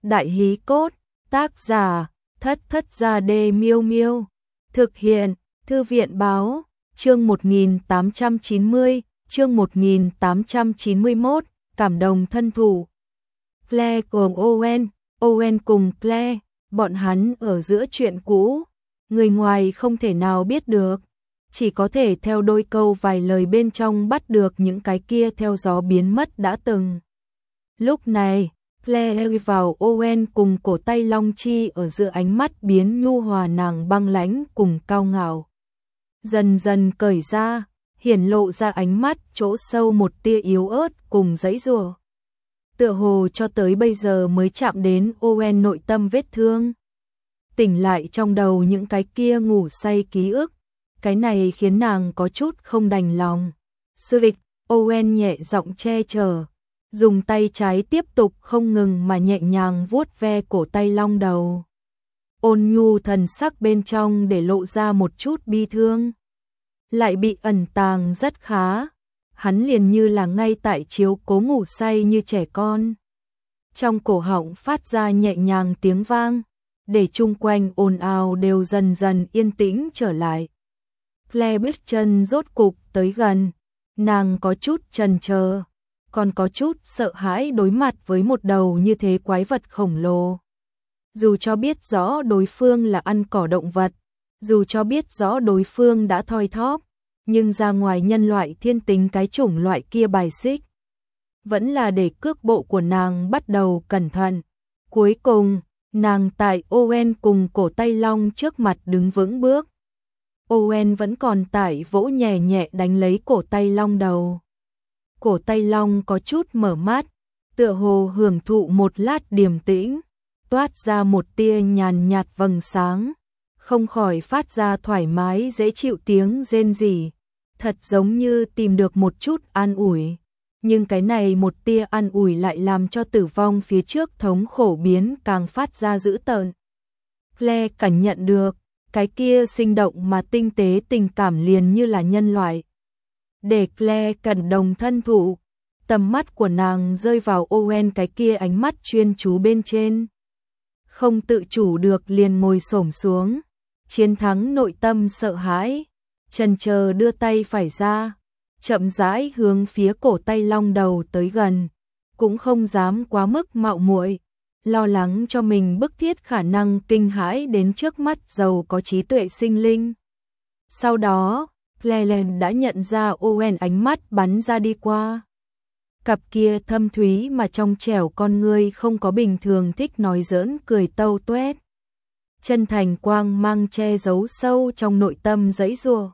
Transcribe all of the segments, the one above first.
Đại hí cốt, tác giả, Thất Thất Gia Đê Miêu Miêu. Thực hiện, Thư viện Báo, chương 1890, chương 1891, cảm động thân thủ. Claire cùng Owen, Owen cùng Claire, bọn hắn ở giữa chuyện cũ, người ngoài không thể nào biết được, chỉ có thể theo đôi câu vài lời bên trong bắt được những cái kia theo gió biến mất đã từng. Lúc này, Claire vào Owen cùng cổ tay Long Chi ở giữa ánh mắt biến nhu hòa nàng băng lãnh cùng cao ngạo. Dần dần cởi ra, hiển lộ ra ánh mắt chỗ sâu một tia yếu ớt cùng giãy giụa. Tựa hồ cho tới bây giờ mới chạm đến Owen nội tâm vết thương. Tỉnh lại trong đầu những cái kia ngủ say ký ức, cái này khiến nàng có chút không đành lòng. Sư vịch, Owen nhẹ giọng che chở, dùng tay trái tiếp tục không ngừng mà nhẹ nhàng vuốt ve cổ tay Long đầu. Ôn nhu thần sắc bên trong để lộ ra một chút bi thương, lại bị ẩn tàng rất khá. Hắn liền như là ngay tại chiếu cố ngủ say như trẻ con. Trong cổ họng phát ra nhẹ nhàng tiếng vang, để chung quanh ồn ào đều dần dần yên tĩnh trở lại. Claire bước chân rốt cục tới gần, nàng có chút chần chờ, còn có chút sợ hãi đối mặt với một đầu như thế quái vật khổng lồ. Dù cho biết rõ đối phương là ăn cỏ động vật, dù cho biết rõ đối phương đã thoi thóp, nhưng ra ngoài nhân loại thiên tính cái chủng loại kia bài xích. Vẫn là để cước bộ của nàng bắt đầu cẩn thận. Cuối cùng, nàng tại Owen cùng cổ tay Long trước mặt đứng vững bước. Owen vẫn còn tại vỗ nhẹ nhẹ đánh lấy cổ tay Long đầu. Cổ tay Long có chút mở mắt, tựa hồ hưởng thụ một lát điềm tĩnh, toát ra một tia nhàn nhạt vầng sáng, không khỏi phát ra thoải mái dễ chịu tiếng rên rỉ, thật giống như tìm được một chút an ủi. Nhưng cái này một tia an ủi lại làm cho tử vong phía trước thống khổ biến càng phát ra dữ tợn. Claire cảm nhận được, cái kia sinh động mà tinh tế tình cảm liền như là nhân loại. Để Claire cẩn đồng thân thủ, tầm mắt của nàng rơi vào Owen cái kia ánh mắt chuyên chú bên trên. Không tự chủ được liền ngồi xổm xuống, chiến thắng nội tâm sợ hãi, chần chờ đưa tay phải ra, chậm rãi hướng phía cổ tay Long đầu tới gần, cũng không dám quá mức mạo muội, lo lắng cho mình bức thiết khả năng kinh hãi đến trước mắt giàu có trí tuệ sinh linh. Sau đó, Claire đã nhận ra Owen ánh mắt bắn ra đi qua. Cặp kia thâm thúy mà trong trẻo con ngươi không có bình thường thích nói giỡn cười tâu tuét. Chân thành quang mang che giấu sâu trong nội tâm giãy giụa.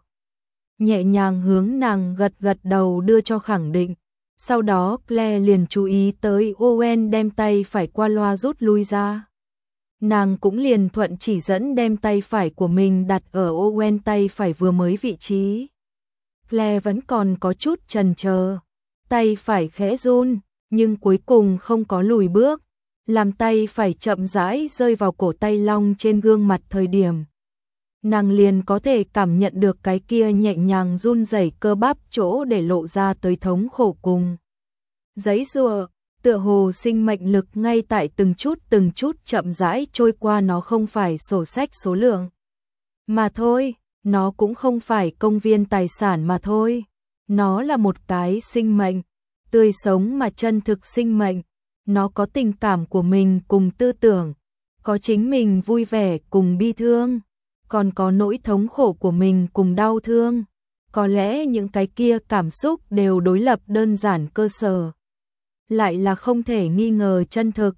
Nhẹ nhàng hướng nàng gật gật đầu đưa cho khẳng định. Sau đó Claire liền chú ý tới Owen đem tay phải qua loa rút lui ra. Nàng cũng liền thuận chỉ dẫn đem tay phải của mình đặt ở Owen tay phải vừa mới vị trí. Claire vẫn còn có chút chần chờ, tay phải khẽ run, nhưng cuối cùng không có lùi bước, làm tay phải chậm rãi rơi vào cổ tay Long trên gương mặt thời điểm. Nàng liền có thể cảm nhận được cái kia nhẹ nhàng run rẩy cơ bắp chỗ để lộ ra tới thống khổ cùng giãy giụa, tựa hồ sinh mệnh lực ngay tại từng chút chậm rãi trôi qua. Nó không phải sổ sách số lượng mà thôi, nó cũng không phải công viên tài sản mà thôi, nó là một cái sinh mệnh, tươi sống mà chân thực sinh mệnh. Nó có tình cảm của mình cùng tư tưởng, có chính mình vui vẻ cùng bi thương, còn có nỗi thống khổ của mình cùng đau thương. Có lẽ những cái kia cảm xúc đều đối lập đơn giản cơ sở, lại là không thể nghi ngờ chân thực.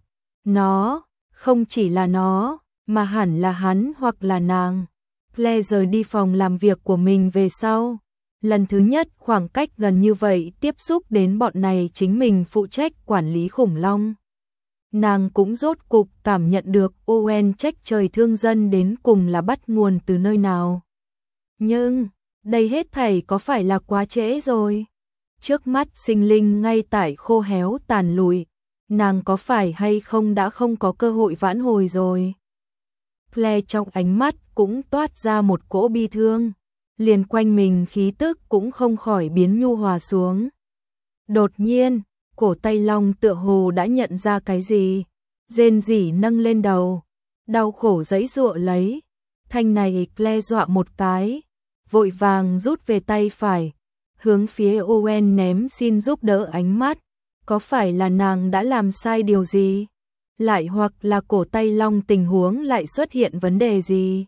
Nó, không chỉ là nó, mà hẳn là hắn hoặc là nàng. Claire rời đi phòng làm việc của mình về sau, lần thứ nhất khoảng cách gần như vậy tiếp xúc đến bọn này chính mình phụ trách quản lý khủng long. Nàng cũng rốt cục cảm nhận được Owen trách trời thương dân đến cùng là bắt nguồn từ nơi nào. Nhưng, đây hết thảy có phải là quá trễ rồi? Trước mắt sinh linh ngay tại khô héo tàn lụi, nàng có phải hay không đã không có cơ hội vãn hồi rồi? Claire trong ánh mắt cũng toát ra một cỗ bi thương, liền quanh mình khí tức cũng không khỏi biến nhu hòa xuống. Đột nhiên, cổ tay Long tựa hồ đã nhận ra cái gì, rên rỉ nâng lên đầu, đau khổ giãy giụa lấy. Thanh này Claire dọa một cái, vội vàng rút về tay phải, hướng phía Owen ném xin giúp đỡ ánh mắt. Có phải là nàng đã làm sai điều gì? Lại hoặc là cổ tay long tình huống lại xuất hiện vấn đề gì?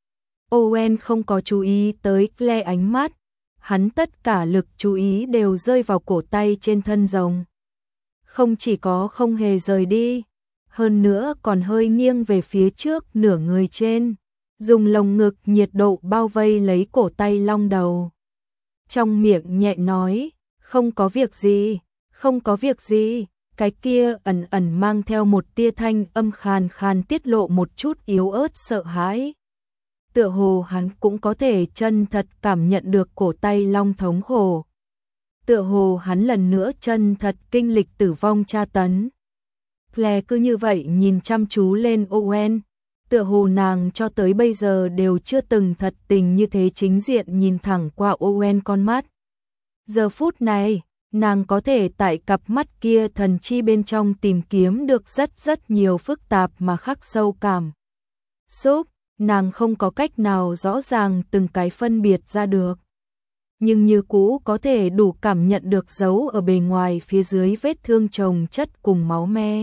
Owen không có chú ý tới Claire ánh mắt, hắn tất cả lực chú ý đều rơi vào cổ tay trên thân rồng. Không chỉ có không hề rời đi, hơn nữa còn hơi nghiêng về phía trước nửa người trên, dùng lồng ngực nhiệt độ bao vây lấy cổ tay long đầu. Trong miệng nhẹ nói, không có việc gì, không có việc gì, cái kia ẩn ẩn mang theo một tia thanh âm khàn khàn tiết lộ một chút yếu ớt sợ hãi. Tựa hồ hắn cũng có thể chân thật cảm nhận được cổ tay long thống khổ. Tựa hồ hắn lần nữa chân thật kinh lịch tử vong tra tấn. Claire cứ như vậy nhìn chăm chú lên Owen, tựa hồ nàng cho tới bây giờ đều chưa từng thật tình như thế chính diện nhìn thẳng qua Owen con mắt. Giờ phút này, nàng có thể tại cặp mắt kia thần chi bên trong tìm kiếm được rất nhiều phức tạp mà khắc sâu cảm xúc, nàng không có cách nào rõ ràng từng cái phân biệt ra được. Nhưng như cũ có thể đủ cảm nhận được dấu ở bề ngoài phía dưới vết thương chồng chất cùng máu me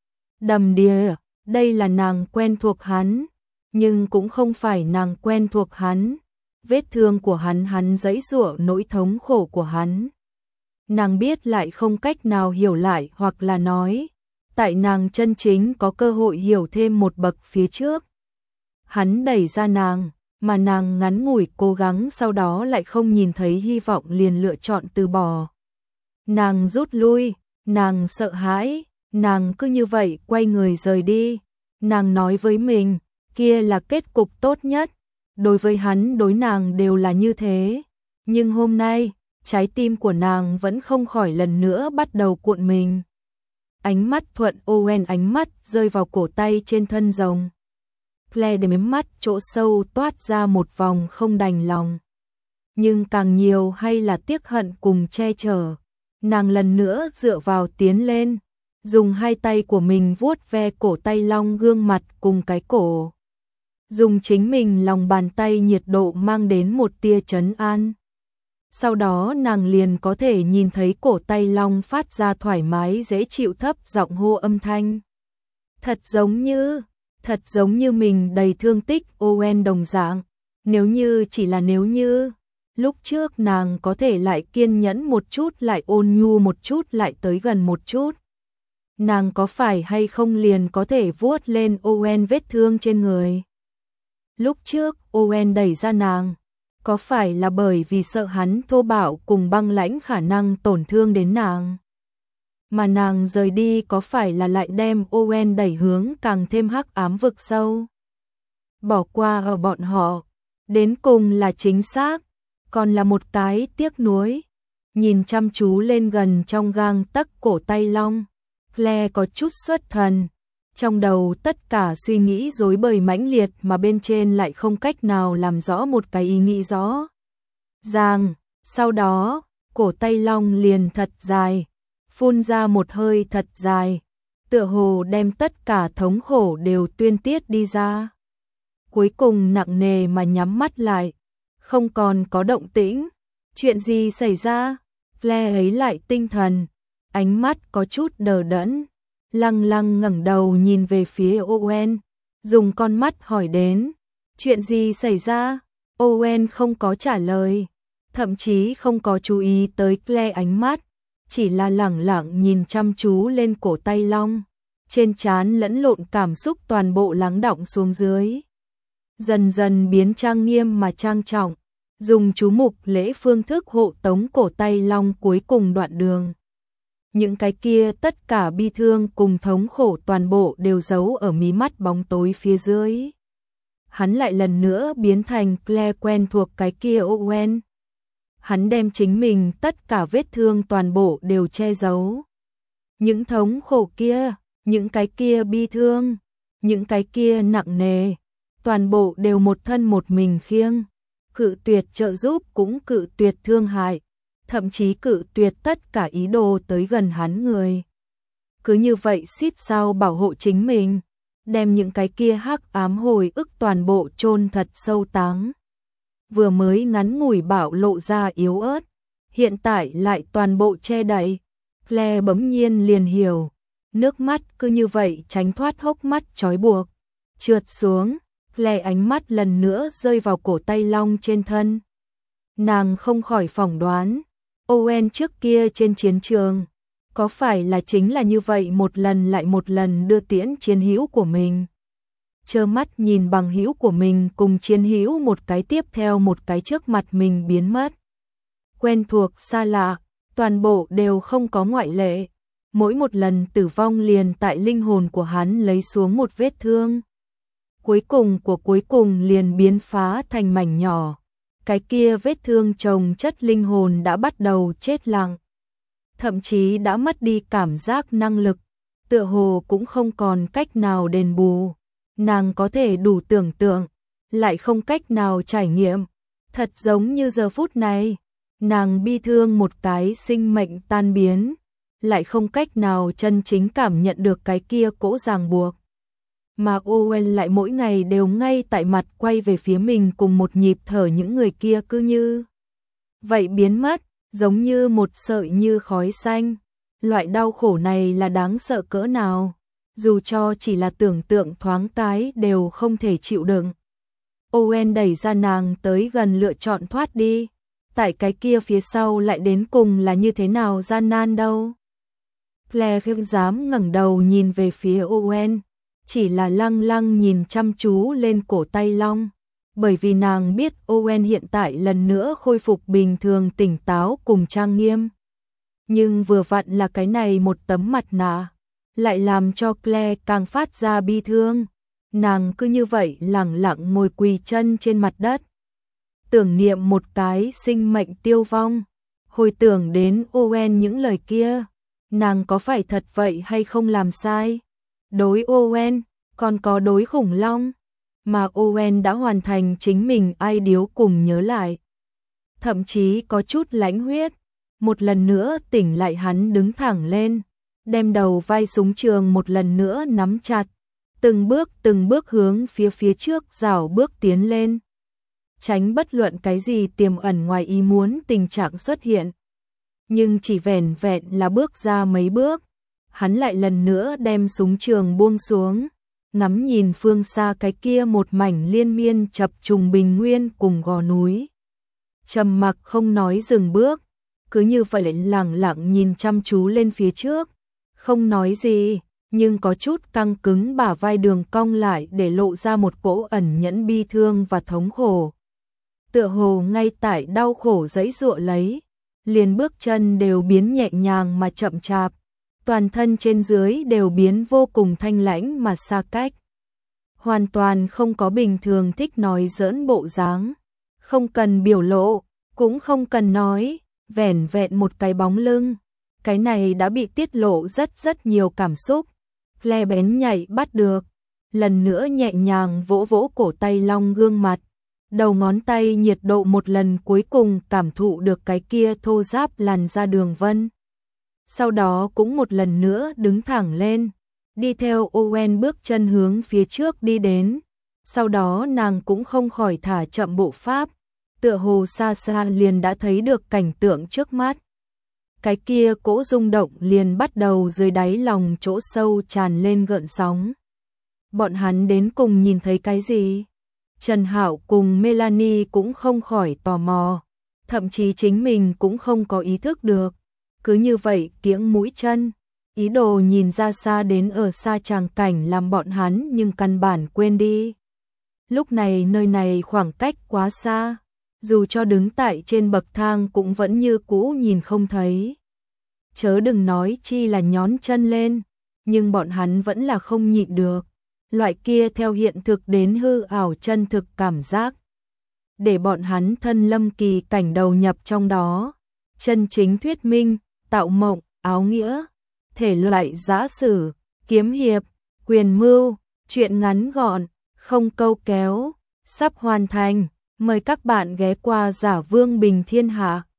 đầm đìa. Đây là nàng quen thuộc hắn, nhưng cũng không phải nàng quen thuộc hắn. Vết thương của hắn giãy giụa nỗi thống khổ của hắn. Nàng biết lại không cách nào hiểu lại hoặc là nói, tại nàng chân chính có cơ hội hiểu thêm một bậc phía trước. Hắn đẩy ra nàng, mà nàng ngắn ngủi cố gắng sau đó lại không nhìn thấy hy vọng liền lựa chọn từ bỏ. Nàng rút lui, nàng sợ hãi, nàng cứ như vậy quay người rời đi. Nàng nói với mình, kia là kết cục tốt nhất. Đối với hắn đối nàng đều là như thế. Nhưng hôm nay, trái tim của nàng vẫn không khỏi lần nữa bắt đầu cuộn mình. Ánh mắt thuận Owen ánh mắt rơi vào cổ tay trên thân rồng. Claire đếm mắt chỗ sâu toát ra một vòng không đành lòng. Nhưng càng nhiều hay là tiếc hận cùng che chở. Nàng lần nữa dựa vào tiến lên, dùng hai tay của mình vuốt ve cổ tay long gương mặt cùng cái cổ. Dùng chính mình lòng bàn tay nhiệt độ mang đến một tia trấn an. Sau đó nàng liền có thể nhìn thấy cổ tay long phát ra thoải mái dễ chịu thấp giọng hô âm thanh. Thật giống như mình đầy thương tích Owen đồng dạng. Nếu như chỉ là nếu như, lúc trước nàng có thể lại kiên nhẫn một chút lại ôn nhu một chút lại tới gần một chút. Nàng có phải hay không liền có thể vuốt lên Owen vết thương trên người. Lúc trước Owen đẩy ra nàng, có phải là bởi vì sợ hắn thô bạo cùng băng lãnh khả năng tổn thương đến nàng. Mà nàng rời đi có phải là lại đem Owen đẩy hướng càng thêm hắc ám vực sâu. Bỏ qua ở bọn họ, đến cùng là chính xác, còn là một cái tiếc nuối. Nhìn chăm chú lên gần trong gang tấc cổ tay long, Claire có chút xuất thần. Trong đầu tất cả suy nghĩ rối bời mãnh liệt mà bên trên lại không cách nào làm rõ một cái ý nghĩ rõ ràng. Sau đó, cổ tay long liền thật dài, phun ra một hơi thật dài, tựa hồ đem tất cả thống khổ đều tuyên tiết đi ra. Cuối cùng nặng nề mà nhắm mắt lại, không còn có động tĩnh. Chuyện gì xảy ra? Claire ấy lại tinh thần, ánh mắt có chút đờ đẫn. Lăng lăng ngẩng đầu nhìn về phía Owen, dùng con mắt hỏi đến, chuyện gì xảy ra? Owen không có trả lời, thậm chí không có chú ý tới Claire ánh mắt, chỉ là lẳng lặng nhìn chăm chú lên cổ tay long, trên trán lẫn lộn cảm xúc toàn bộ lắng đọng xuống dưới. Dần dần biến trang nghiêm mà trang trọng, dùng chú mục lễ phương thức hộ tống cổ tay long cuối cùng đoạn đường. Những cái kia tất cả bi thương cùng thống khổ toàn bộ đều giấu ở mí mắt bóng tối phía dưới. Hắn lại lần nữa biến thành Claire quen thuộc cái kia Owen. Hắn đem chính mình tất cả vết thương toàn bộ đều che giấu. Những thống khổ kia, những cái kia bi thương, những cái kia nặng nề, toàn bộ đều một thân một mình khiêng. Cự tuyệt trợ giúp cũng cự tuyệt thương hại, thậm chí cự tuyệt tất cả ý đồ tới gần hắn người. cứ như vậy xít sao bảo hộ chính mình, đem những cái kia hắc ám hồi ức toàn bộ chôn thật sâu táng. Vừa mới ngắn ngủi bạo lộ ra yếu ớt, hiện tại lại toàn bộ che đậy. Claire bỗng nhiên liền hiểu, nước mắt cứ như vậy tránh thoát hốc mắt trói buộc, trượt xuống. Claire ánh mắt lần nữa rơi vào cổ tay long trên thân. Nàng không khỏi phỏng đoán, Owen trước kia trên chiến trường, có phải là chính là như vậy một lần lại một lần đưa tiễn chiến hữu của mình. Trơ mắt nhìn bằng hữu của mình cùng chiến hữu một cái tiếp theo một cái trước mặt mình biến mất. Quen thuộc xa lạ, toàn bộ đều không có ngoại lệ. Mỗi một lần tử vong liền tại linh hồn của hắn lấy xuống một vết thương. Cuối cùng liền biến phá thành mảnh nhỏ. Cái kia vết thương chồng chất linh hồn đã bắt đầu chết lặng. Thậm chí đã mất đi cảm giác năng lực, tựa hồ cũng không còn cách nào đền bù. Nàng có thể đủ tưởng tượng, lại không cách nào trải nghiệm. Thật giống như giờ phút này, nàng bi thương một cái sinh mệnh tan biến, lại không cách nào chân chính cảm nhận được cái kia cỗ ràng buộc. Mà Owen lại mỗi ngày đều ngay tại mặt quay về phía mình cùng một nhịp thở, những người kia cứ như vậy biến mất, giống như một sợi như khói xanh. Loại đau khổ này là đáng sợ cỡ nào, dù cho chỉ là tưởng tượng thoáng cái đều không thể chịu đựng. Owen đẩy ra nàng tới gần, lựa chọn thoát đi. Tại cái kia phía sau lại đến cùng là như thế nào gian nan đâu. Claire không dám ngẩng đầu nhìn về phía Owen, chỉ là lăng lăng nhìn chăm chú lên cổ tay long, bởi vì nàng biết Owen hiện tại lần nữa khôi phục bình thường, tỉnh táo cùng trang nghiêm. Nhưng vừa vặn là cái này một tấm mặt nạ, lại làm cho Claire càng phát ra bi thương. Nàng cứ như vậy lẳng lặng ngồi quỳ chân trên mặt đất, tưởng niệm một cái sinh mệnh tiêu vong. Hồi tưởng đến Owen những lời kia, nàng có phải thật vậy hay không làm sai? Đối Owen, còn có đối khủng long, mà Owen đã hoàn thành chính mình ai điếu cùng nhớ lại. Thậm chí có chút lãnh huyết, một lần nữa tỉnh lại hắn đứng thẳng lên, đem đầu vai súng trường một lần nữa nắm chặt, từng bước hướng phía trước rảo bước tiến lên, tránh bất luận cái gì tiềm ẩn ngoài ý muốn tình trạng xuất hiện. Nhưng chỉ vẻn vẹn là bước ra mấy bước, hắn lại lần nữa đem súng trường buông xuống, ngắm nhìn phương xa cái kia một mảnh liên miên chập trùng bình nguyên cùng gò núi. Trầm mặc không nói dừng bước, cứ như vậy lại lẳng lặng nhìn chăm chú lên phía trước, không nói gì, nhưng có chút căng cứng bả vai đường cong lại để lộ ra một cỗ ẩn nhẫn bi thương và thống khổ. Tựa hồ ngay tại đau khổ giãy giụa lấy, liền bước chân đều biến nhẹ nhàng mà chậm chạp, toàn thân trên dưới đều biến vô cùng thanh lãnh mà xa cách. Hoàn toàn không có bình thường thích nói giỡn bộ dáng, không cần biểu lộ, cũng không cần nói, vẻn vẹn một cái bóng lưng, cái này đã bị tiết lộ rất nhiều cảm xúc. Claire bén nhạy bắt được, lần nữa nhẹ nhàng vỗ vỗ cổ tay long gương mặt, đầu ngón tay nhiệt độ một lần cuối cùng cảm thụ được cái kia thô ráp làn da đường vân. Sau đó cũng một lần nữa đứng thẳng lên, đi theo Owen bước chân hướng phía trước đi đến. Sau đó nàng cũng không khỏi thả chậm bộ pháp, tựa hồ xa xa liền đã thấy được cảnh tượng trước mắt. Cái kia cỗ rung động liền bắt đầu dưới đáy lòng chỗ sâu tràn lên gợn sóng. Bọn hắn đến cùng nhìn thấy cái gì? Trần Hạo cùng Melanie cũng không khỏi tò mò, thậm chí chính mình cũng không có ý thức được. Cứ như vậy kiễng mũi chân, ý đồ nhìn ra xa đến ở xa tràng cảnh làm bọn hắn nhưng căn bản quên đi. Lúc này nơi này khoảng cách quá xa, dù cho đứng tại trên bậc thang cũng vẫn như cũ nhìn không thấy. Chớ đừng nói chi là nhón chân lên, nhưng bọn hắn vẫn là không nhịn được. Loại kia theo hiện thực đến hư ảo chân thực cảm giác, để bọn hắn thân lâm kỳ cảnh đầu nhập trong đó. Chân chính thuyết minh, tạo mộng, áo nghĩa, thể loại giã sử, kiếm hiệp, quyền mưu, truyện ngắn gọn, không câu kéo, sắp hoàn thành. Mời các bạn ghé qua Giả Vương Bình Thiên Hạ.